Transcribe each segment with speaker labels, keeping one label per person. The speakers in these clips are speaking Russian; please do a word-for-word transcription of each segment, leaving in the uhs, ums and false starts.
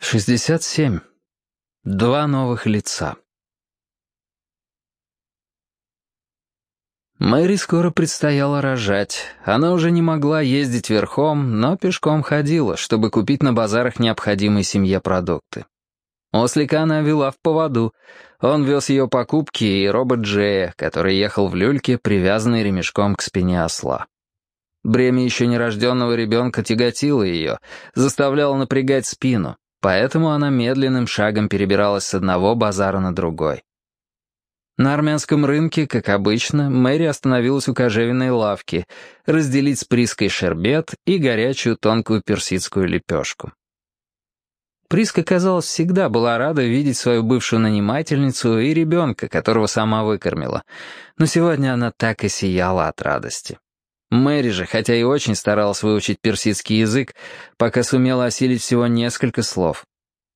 Speaker 1: шестьдесят семь. Два новых лица. Мэри скоро предстояло рожать. Она уже не могла ездить верхом, но пешком ходила, чтобы купить на базарах необходимые семье продукты. Ослика она вела в поводу. Он вез ее покупки и робот Джея, который ехал в люльке, привязанный ремешком к спине осла. Бремя еще нерожденного ребенка тяготило ее, заставляло напрягать спину, поэтому она медленным шагом перебиралась с одного базара на другой. На армянском рынке, как обычно, Мэри остановилась у кожевенной лавки, разделить с Приской шербет и горячую тонкую персидскую лепешку. Приска, казалось, всегда была рада видеть свою бывшую нанимательницу и ребенка, которого сама выкормила, но сегодня она так и сияла от радости. Мэри же, хотя и очень старалась выучить персидский язык, пока сумела осилить всего несколько слов.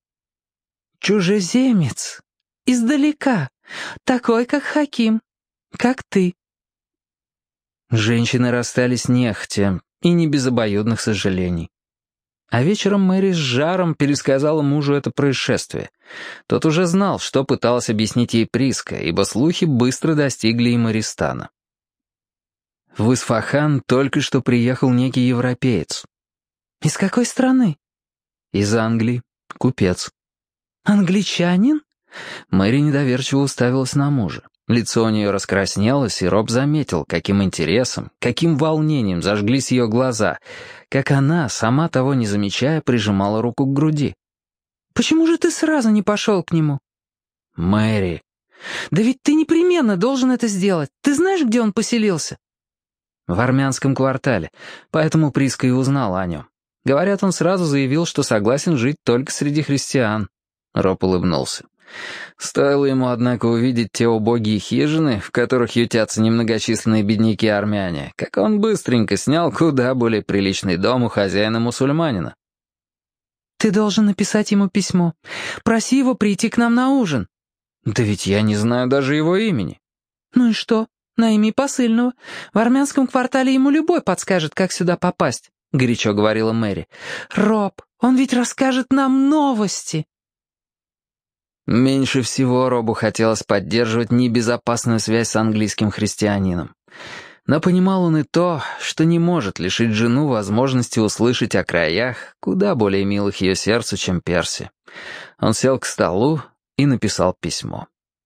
Speaker 2: «Чужеземец, издалека, такой, как Хаким, как ты».
Speaker 1: Женщины расстались нехотя и не без обоюдных сожалений. А вечером Мэри с жаром пересказала мужу это происшествие. Тот уже знал, что пыталась объяснить ей Приска, ибо слухи быстро достигли и Мористана. В Исфахан только что приехал некий европеец.
Speaker 2: «Из какой страны?»
Speaker 1: «Из Англии. Купец».
Speaker 2: «Англичанин?»
Speaker 1: Мэри недоверчиво уставилась на мужа. Лицо у нее раскраснелось, и Роб заметил, каким интересом, каким волнением зажглись ее глаза, как она, сама того не замечая, прижимала руку к груди.
Speaker 2: «Почему же ты сразу не пошел к нему?»
Speaker 1: «Мэри...»
Speaker 2: «Да ведь ты непременно должен это сделать. Ты знаешь, где он поселился?»
Speaker 1: «В армянском квартале, поэтому Приска и узнала о нем. Говорят, он сразу заявил, что согласен жить только среди христиан». Роб улыбнулся. Стоило ему, однако, увидеть те убогие хижины, в которых ютятся немногочисленные бедняки-армяне, как он быстренько снял куда более приличный дом у хозяина-мусульманина.
Speaker 2: «Ты должен написать ему письмо. Проси его прийти к нам на ужин».
Speaker 1: «Да ведь я не знаю даже его имени».
Speaker 2: «Ну и что? Найми посыльного. В армянском квартале ему любой подскажет, как сюда попасть», — горячо говорила Мэри. «Роб, он ведь расскажет нам новости».
Speaker 1: Меньше всего Робу хотелось поддерживать небезопасную связь с английским христианином. Но понимал он и то, что не может лишить жену возможности услышать о краях, куда более милых ее сердцу, чем Перси. Он сел к столу и написал письмо.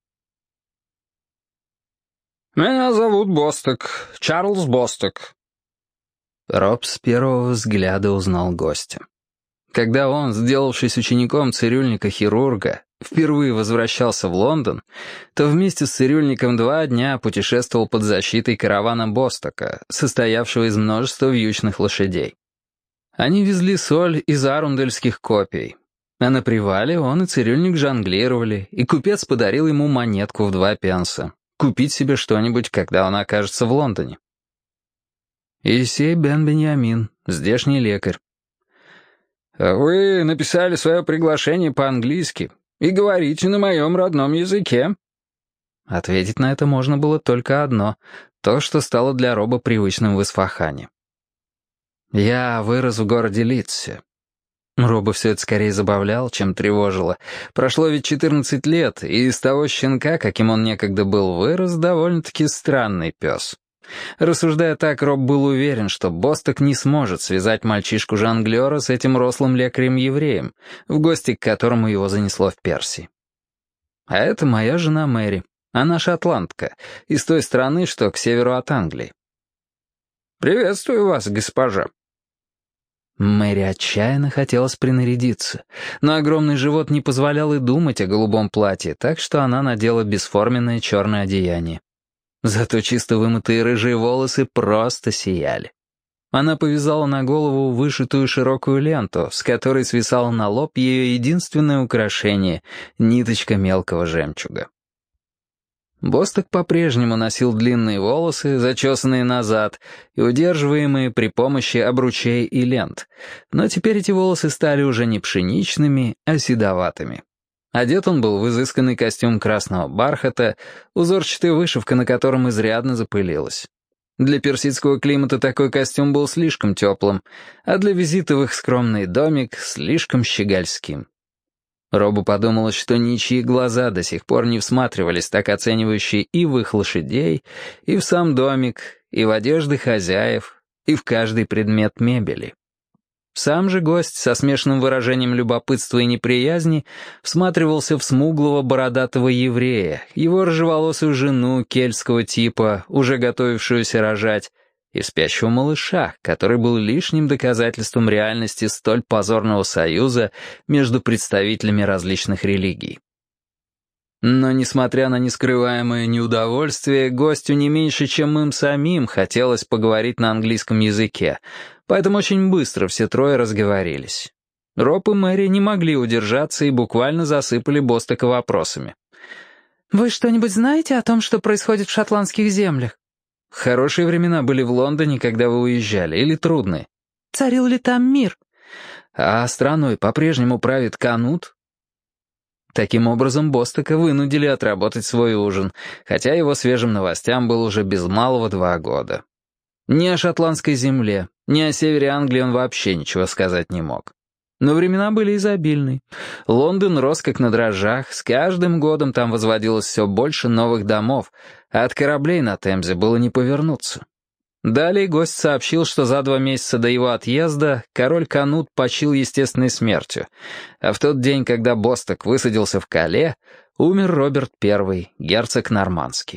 Speaker 3: «Меня зовут Босток, Чарльз Босток».
Speaker 1: Роб с первого взгляда узнал гостя. Когда он, сделавшись учеником цирюльника-хирурга, впервые возвращался в Лондон, то вместе с цирюльником два дня путешествовал под защитой каравана Бостока, состоявшего из множества вьючных лошадей. Они везли соль из арундельских копий, а на привале он и цирюльник жонглировали, и купец подарил ему монетку в два пенса — купить себе что-нибудь, когда он окажется в Лондоне. Исей бен Беньямин, здешний лекарь.
Speaker 3: «Вы написали свое приглашение по-английски и говорите на моем родном языке».
Speaker 1: Ответить на это можно было только одно — то, что стало для Роба привычным в Исфахане. «Я вырос в городе Лидсе». Роба все это скорее забавлял, чем тревожило. Прошло ведь четырнадцать лет, и из того щенка, каким он некогда был, вырос довольно-таки странный пес. Рассуждая так, Роб был уверен, что Босток не сможет связать мальчишку-жонглера с этим рослым лекарем-евреем, в гости к которому его занесло в Персии. А это моя жена Мэри, она шотландка, из той страны, что к северу от Англии.
Speaker 3: «Приветствую вас, госпожа».
Speaker 1: Мэри отчаянно хотелось принарядиться, но огромный живот не позволял и думать о голубом платье, так что она надела бесформенное черное одеяние. Зато чисто вымытые рыжие волосы просто сияли. Она повязала на голову вышитую широкую ленту, с которой свисало на лоб ее единственное украшение — ниточка мелкого жемчуга. Босток по-прежнему носил длинные волосы, зачесанные назад и удерживаемые при помощи обручей и лент, но теперь эти волосы стали уже не пшеничными, а седоватыми. Одет он был в изысканный костюм красного бархата, узорчатая вышивка на котором изрядно запылилась. Для персидского климата такой костюм был слишком теплым, а для визита в их скромный домик слишком щегольским. Робу подумалось, что ничьи глаза до сих пор не всматривались так оценивающе и в их лошадей, и в сам домик, и в одежды хозяев, и в каждый предмет мебели. Сам же гость со смешанным выражением любопытства и неприязни всматривался в смуглого бородатого еврея, его рыжеволосую жену кельтского типа, уже готовившуюся рожать, и спящего малыша, который был лишним доказательством реальности столь позорного союза между представителями различных религий. Но, несмотря на нескрываемое неудовольствие, гостю не меньше, чем им самим, хотелось поговорить на английском языке, поэтому очень быстро все трое разговорились. Роб и Мэри не могли удержаться и буквально засыпали Бостока вопросами.
Speaker 2: «Вы что-нибудь знаете о том, что происходит в шотландских землях?»
Speaker 1: «Хорошие времена были в Лондоне, когда вы уезжали, или трудные?»
Speaker 2: «Царил ли там мир?»
Speaker 1: «А страной по-прежнему правит Канут?» Таким образом, Бостока вынудили отработать свой ужин, хотя его свежим новостям было уже без малого два года. Ни о шотландской земле, ни о севере Англии он вообще ничего сказать не мог. Но времена были изобильны. Лондон рос как на дрожжах, с каждым годом там возводилось все больше новых домов, а от кораблей на Темзе было не повернуться. Далее гость сообщил, что за два месяца до его отъезда король Канут почил естественной смертью, а в тот день, когда Босток высадился в Кале, умер Роберт Первый, герцог Нормандский.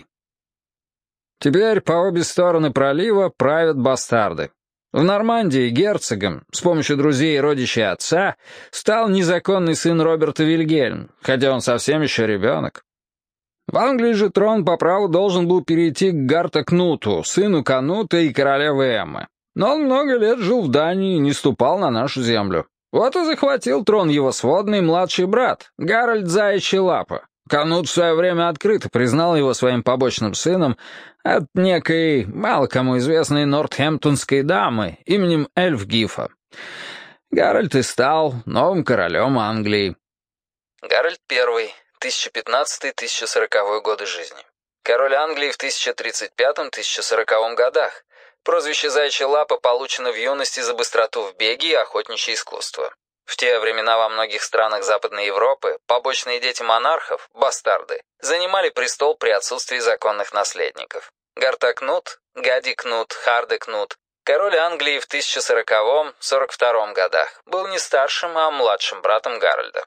Speaker 3: Теперь по обе стороны пролива правят бастарды. В Нормандии герцогом, с помощью друзей и родичей отца, стал незаконный сын Роберта Вильгельм, хотя он совсем еще ребенок. В Англии же трон по праву должен был перейти к Гарта Кнуту, сыну Канута и королевы Эммы. Но он много лет жил в Дании и не ступал на нашу землю. Вот и захватил трон его сводный младший брат, Гарольд Заячья Лапа. Канут в свое время открыто признал его своим побочным сыном от некой, мало кому известной нортхэмптонской дамы именем Эльфгифа. Гарольд и стал новым королем Англии.
Speaker 1: Гарольд Первый, тысяча пятнадцатый — тысяча сороковой годы жизни. Король Англии в тысяча тридцать пятом — тысяча сороковом годах. Прозвище «Заячья лапа» получено в юности за быстроту в беге и охотничье искусство. В те времена во многих странах Западной Европы побочные дети монархов, бастарды, занимали престол при отсутствии законных наследников. Гарта Кнут, Гади Кнут, Харде Кнут, король Англии в тысяча сороковом — сорок втором годах, был не старшим, а младшим братом Гарольда.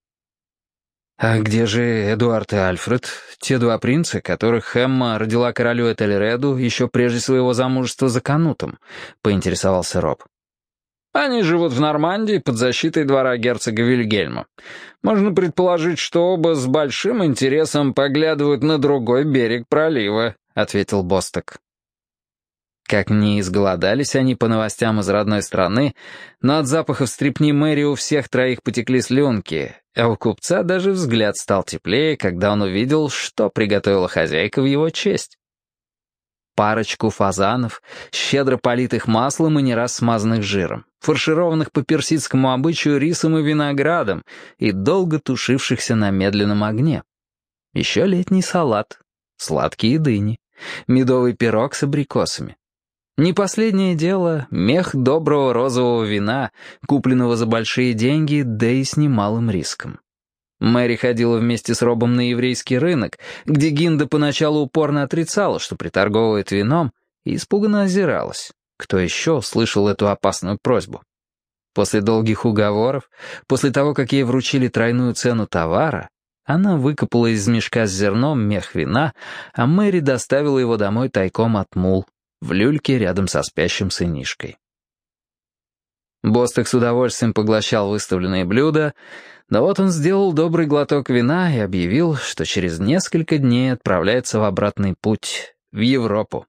Speaker 1: «А где же Эдуард и Альфред, те два принца, которых Эмма родила королю Этельреду еще прежде своего замужества за Канутом?» — поинтересовался Роб.
Speaker 3: Они живут в Нормандии под защитой двора герцога Вильгельма. Можно предположить, что оба с большим интересом поглядывают на другой берег пролива», — ответил Босток.
Speaker 1: Как ни изголодались они по новостям из родной страны, но от запахов стрипни Мэри у всех троих потекли слюнки, а у купца даже взгляд стал теплее, когда он увидел, что приготовила хозяйка в его честь. Парочку фазанов, щедро политых маслом и не раз смазанных жиром, фаршированных по персидскому обычаю рисом и виноградом и долго тушившихся на медленном огне. Еще летний салат, сладкие дыни, медовый пирог с абрикосами. Не последнее дело — мех доброго розового вина, купленного за большие деньги, да и с немалым риском. Мэри ходила вместе с Робом на еврейский рынок, где Гинда поначалу упорно отрицала, что приторговывает вином, и испуганно озиралась. Кто еще услышал эту опасную просьбу? После долгих уговоров, после того, как ей вручили тройную цену товара, она выкопала из мешка с зерном мех вина, а Мэри доставила его домой тайком от мул, в люльке рядом со спящим сынишкой. Босток с удовольствием поглощал выставленные блюда, но вот он сделал добрый глоток вина и объявил, что через несколько дней отправляется в обратный путь, в Европу.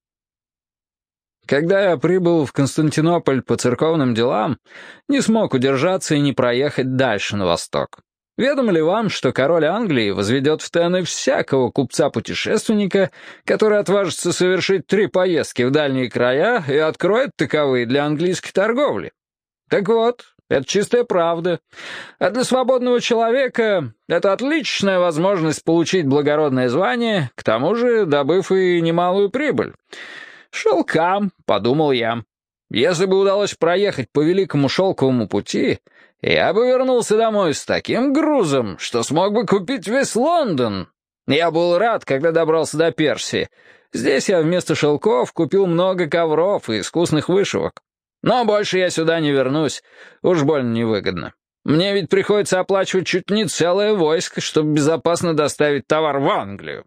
Speaker 3: «Когда я прибыл в Константинополь по церковным делам, не смог удержаться и не проехать дальше на восток. Ведомо ли вам, что король Англии возведет в тены всякого купца-путешественника, который отважится совершить три поездки в дальние края и откроет таковые для английской торговли? Так вот, это чистая правда. А для свободного человека это отличная возможность получить благородное звание, к тому же добыв и немалую прибыль. Шелкам, подумал я. Если бы удалось проехать по Великому Шелковому пути, я бы вернулся домой с таким грузом, что смог бы купить весь Лондон. Я был рад, когда добрался до Персии. Здесь я вместо шелков купил много ковров и искусных вышивок. Но больше я сюда не вернусь, уж больно невыгодно. Мне ведь приходится оплачивать чуть не целое войско, чтобы безопасно доставить товар в Англию».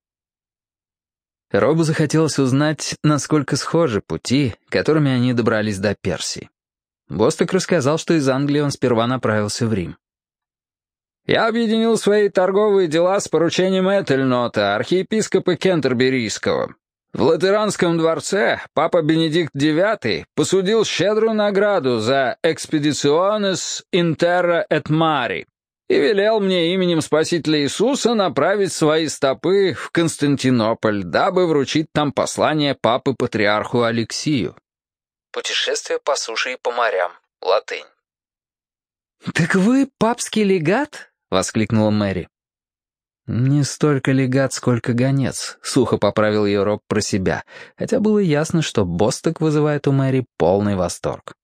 Speaker 1: Робу захотелось узнать, насколько схожи пути, которыми они добрались до Персии. Босток рассказал, что из Англии он сперва направился в Рим.
Speaker 3: «Я объединил свои торговые дела с поручением Этельнота, архиепископа Кентерберийского. В Латеранском дворце папа Бенедикт девятый посудил щедрую награду за «Expeditiones in terra et mari» и велел мне именем Спасителя Иисуса направить свои стопы в Константинополь, дабы вручить там послание папы-патриарху Алексию.
Speaker 1: Путешествие по суше и по морям. Латынь.
Speaker 2: «Так вы папский легат?» — воскликнула Мэри.
Speaker 1: «Не столько легат, сколько гонец», — сухо поправил ее Роб про себя, хотя было ясно, что Босток вызывает у Мэри полный восторг.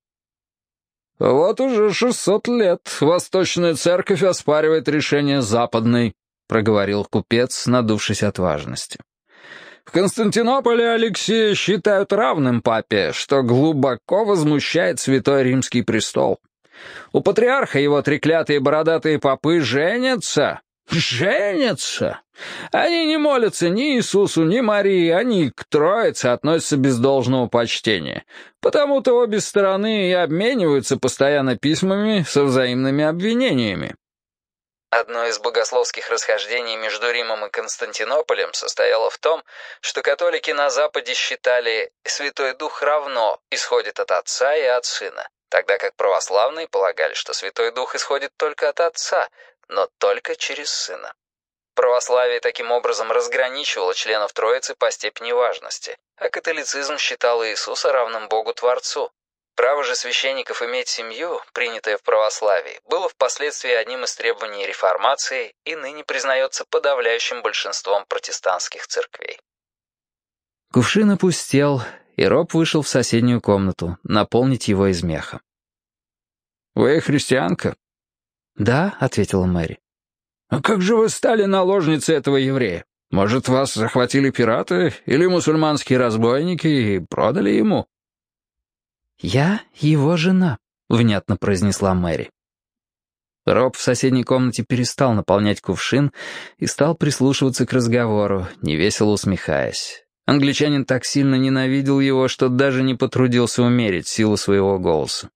Speaker 3: «Вот уже шестьсот лет Восточная Церковь оспаривает решение Западной», — проговорил купец, надувшись от важности. «В Константинополе Алексея считают равным папе, что глубоко возмущает Святой Римский престол. У патриарха его треклятые бородатые попы женятся». «Женятся! Они не молятся ни Иисусу, ни Марии, они к Троице относятся без должного почтения. Потому-то обе стороны и обмениваются постоянно письмами со взаимными обвинениями».
Speaker 1: Одно из богословских расхождений между Римом и Константинополем состояло в том, что католики на Западе считали «Святой Дух равно исходит от Отца и от Сына», тогда как православные полагали, что Святой Дух исходит только от Отца, но только через Сына. Православие таким образом разграничивало членов Троицы по степени важности, а католицизм считал Иисуса равным Богу-Творцу. Право же священников иметь семью, принятое в православии, было впоследствии одним из требований реформации и ныне признается подавляющим большинством протестантских церквей. Кувшин опустел, и Роб вышел в соседнюю комнату, наполнить его из меха.
Speaker 3: «Вы христианка?»
Speaker 1: «Да», — ответила Мэри.
Speaker 3: «А как же вы стали наложницей этого еврея? Может, вас захватили пираты или мусульманские разбойники и продали ему?»
Speaker 1: «Я его жена», — внятно произнесла Мэри. Роб в соседней комнате перестал наполнять кувшин и стал прислушиваться к разговору, невесело усмехаясь. Англичанин так сильно ненавидел его, что даже не потрудился умерить силу своего голоса.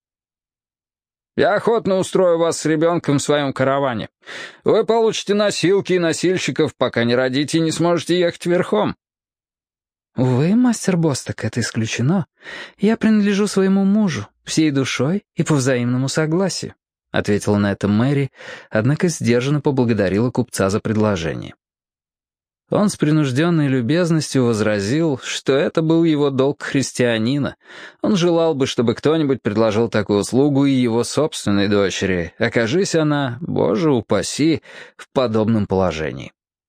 Speaker 3: «Я охотно устрою вас с ребенком в своем караване. Вы получите носилки и носильщиков, пока не родите и не сможете ехать верхом».
Speaker 2: «Увы, мастер Босток, это исключено. Я принадлежу своему мужу, всей душой и по взаимному согласию», — ответила на это Мэри, однако сдержанно поблагодарила купца за предложение. Он с принужденной любезностью возразил, что это был его долг христианина. Он желал бы, чтобы кто-нибудь предложил такую услугу и его собственной дочери, окажись она, боже упаси, в подобном положении.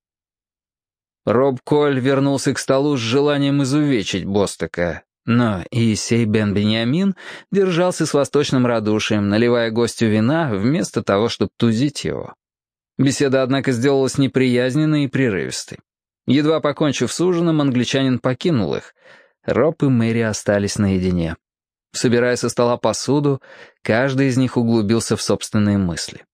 Speaker 2: Роб Коль вернулся к столу с желанием изувечить Бостока, но Иисей бен Беньямин держался с восточным радушием, наливая гостю вина вместо того, чтобы тузить его. Беседа, однако, сделалась неприязненной и прерывистой. Едва покончив с ужином, англичанин покинул их. Роб и Мэри остались наедине. Собирая со стола посуду, каждый из них углубился в собственные мысли.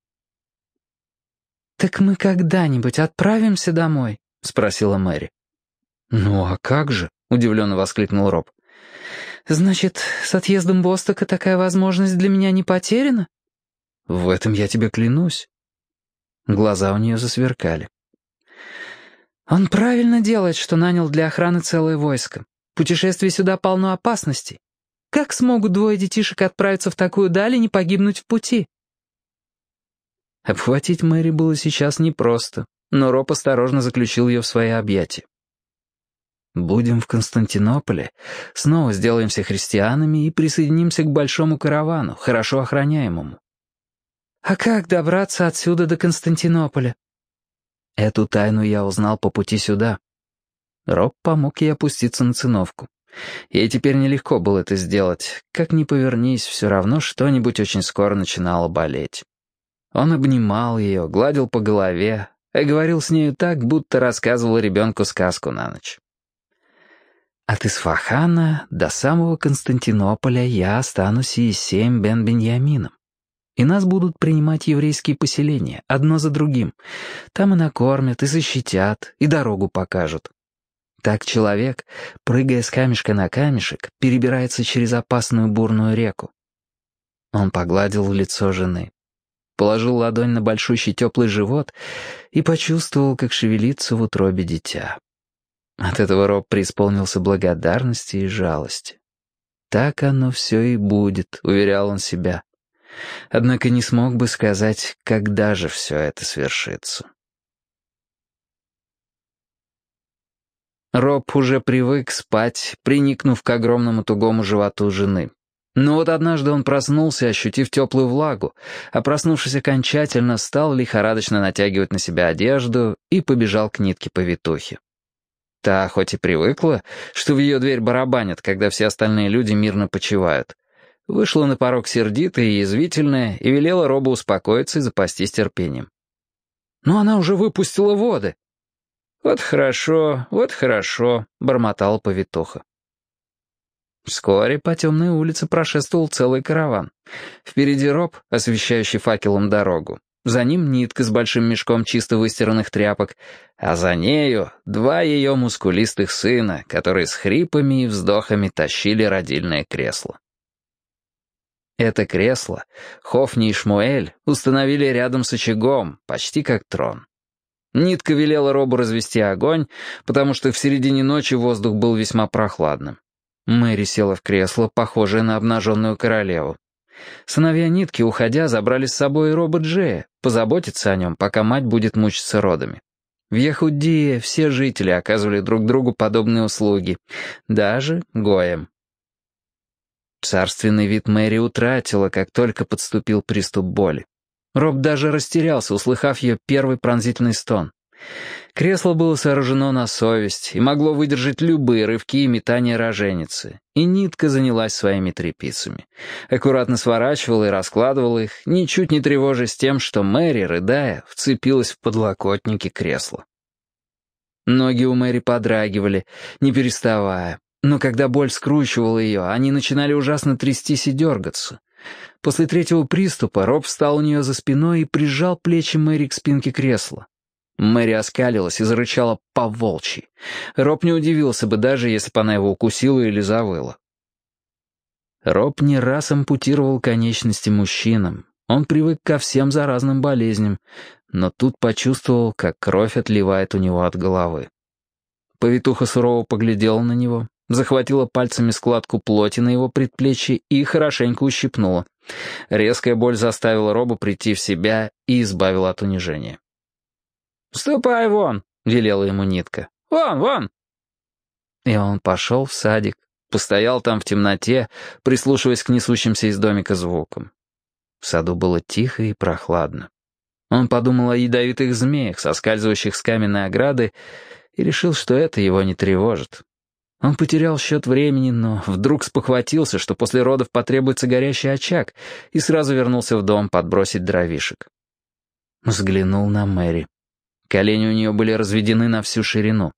Speaker 2: «Так мы когда-нибудь отправимся домой?» — спросила Мэри.
Speaker 1: «Ну а как же?» — удивленно воскликнул Роб.
Speaker 2: «Значит, с отъездом Бостока такая возможность для меня не потеряна?»
Speaker 1: «В этом я тебе клянусь». Глаза у нее засверкали.
Speaker 2: «Он правильно делает, что нанял для охраны целое войско. Путешествие сюда полно опасностей. Как смогут двое детишек отправиться в такую даль и не погибнуть в пути?»
Speaker 1: Обхватить Мэри было сейчас непросто, но Роб осторожно заключил ее в свои объятия. «Будем в Константинополе, снова сделаемся христианами и присоединимся к большому каравану, хорошо охраняемому».
Speaker 2: «А как добраться отсюда до Константинополя?»
Speaker 1: Эту тайну я узнал по пути сюда. Роб помог ей опуститься на циновку. Ей теперь нелегко было это сделать. Как ни повернись, все равно что-нибудь очень скоро начинало болеть. Он обнимал ее, гладил по голове и говорил с нею так, будто рассказывал ребенку сказку на ночь. «От Исфахана до самого Константинополя я останусь Иессеем бен Беньямином. И нас будут принимать еврейские поселения, одно за другим. Там и накормят, и защитят, и дорогу покажут. Так человек, прыгая с камешка на камешек, перебирается через опасную бурную реку». Он погладил лицо жены, положил ладонь на большущий теплый живот и почувствовал, как шевелится в утробе дитя. От этого Роб преисполнился благодарности и жалости. «Так оно все и будет», — уверял он себя. Однако не смог бы сказать, когда же все это свершится. Роб уже привык спать, приникнув к огромному тугому животу жены. Но вот однажды он проснулся, ощутив теплую влагу, а проснувшись окончательно, стал лихорадочно натягивать на себя одежду и побежал к нитке-повитухе. Та хоть и привыкла, что в ее дверь барабанят, когда все остальные люди мирно почивают, вышла на порог сердитая и язвительная и велела Робу успокоиться и запастись терпением. «Но она уже выпустила воды». «Вот хорошо, вот хорошо», — бормотала повитуха. Вскоре по темной улице прошествовал целый караван. Впереди Роб, освещающий факелом дорогу. За ним нитка с большим мешком чисто выстиранных тряпок, а за нею два ее мускулистых сына, которые с хрипами и вздохами тащили родильное кресло. Это кресло Хофни и Шмуэль установили рядом с очагом, почти как трон. Нитка велела Робу развести огонь, потому что в середине ночи воздух был весьма прохладным. Мэри села в кресло, похожее на обнаженную королеву. Сыновья Нитки, уходя, забрали с собой и Роба Джея, позаботиться о нем, пока мать будет мучиться родами. В Яхудее все жители оказывали друг другу подобные услуги, даже гоям. Царственный вид Мэри утратила, как только подступил приступ боли. Роб даже растерялся, услыхав ее первый пронзительный стон. Кресло было сооружено на совесть и могло выдержать любые рывки и метания роженицы, и Нитка занялась своими тряпицами. Аккуратно сворачивала и раскладывала их, ничуть не тревожась тем, что Мэри, рыдая, вцепилась в подлокотники кресла. Ноги у Мэри подрагивали, не переставая, но когда боль скручивала ее, они начинали ужасно трястись и дергаться. После третьего приступа Роб встал у нее за спиной и прижал плечи Мэри к спинке кресла. Мэри оскалилась и зарычала по-волчьи. Роб не удивился бы, даже если бы она его укусила или завыла. Роб не раз ампутировал конечности мужчинам. Он привык ко всем заразным болезням, но тут почувствовал, как кровь отливает у него от головы. Повитуха сурово поглядела на него, захватила пальцами складку плоти на его предплечье и хорошенько ущипнула. Резкая боль заставила Роба прийти в себя и избавила от унижения. «Ступай вон!» — велела ему Нитка. «Вон, вон!» И он пошел в садик, постоял там в темноте, прислушиваясь к несущимся из домика звукам. В саду было тихо и прохладно. Он подумал о ядовитых змеях, соскальзывающих с каменной ограды, и решил, что это его не тревожит. Он потерял счет времени, но вдруг спохватился, что после родов потребуется горящий очаг, и сразу вернулся в дом подбросить дровишек. Взглянул на Мэри. Колени у нее были разведены на всю ширину.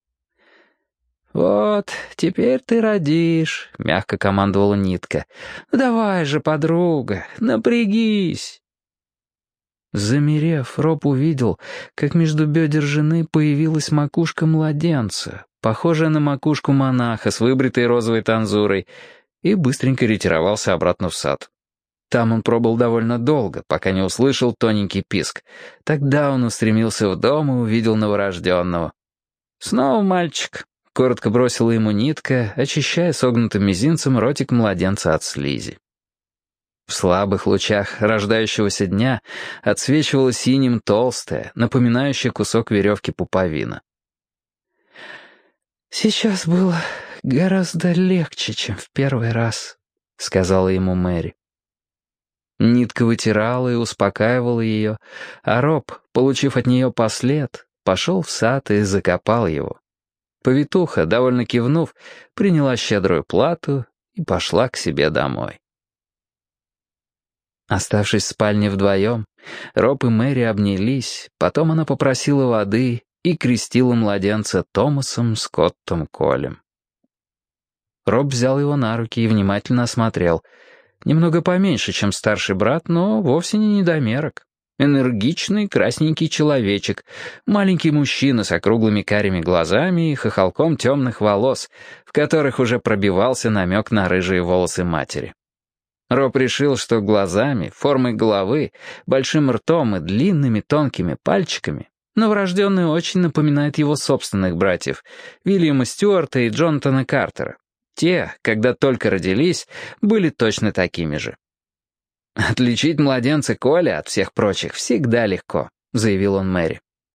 Speaker 1: «Вот, теперь ты родишь», — мягко командовала Нитка. «Давай же, подруга, напрягись». Замерев, Роб увидел, как между бедер жены появилась макушка младенца, похожая на макушку монаха с выбритой розовой танзурой, и быстренько ретировался обратно в сад. Там он пробыл довольно долго, пока не услышал тоненький писк. Тогда он устремился в дом и увидел новорожденного. «Снова мальчик», — коротко бросила ему Нитка, очищая согнутым мизинцем ротик младенца от слизи. В слабых лучах рождающегося дня отсвечивала синим толстая, напоминающая кусок веревки пуповина. «Сейчас было гораздо легче, чем в первый раз», — сказала ему Мэри. Нитка вытирала и успокаивала ее, а Роб, получив от нее послед, пошел в сад и закопал его. Повитуха, довольно кивнув, приняла щедрую плату и пошла к себе домой. Оставшись в спальне вдвоем, Роб и Мэри обнялись, потом она попросила воды и крестила младенца Томасом Скоттом Колем. Роб взял его на руки и внимательно осмотрел. Немного поменьше, чем старший брат, но вовсе не недомерок. Энергичный красненький человечек, маленький мужчина с округлыми карими глазами и хохолком темных волос, в которых уже пробивался намек на рыжие волосы матери. Роб решил, что глазами, формой головы, большим ртом и длинными тонкими пальчиками новорожденный очень напоминает его собственных братьев, Вильяма Стюарта и Джонатана Картера. Те, когда только родились, были точно такими же. «Отличить младенца Коля от всех прочих всегда легко», — заявил он Мэри.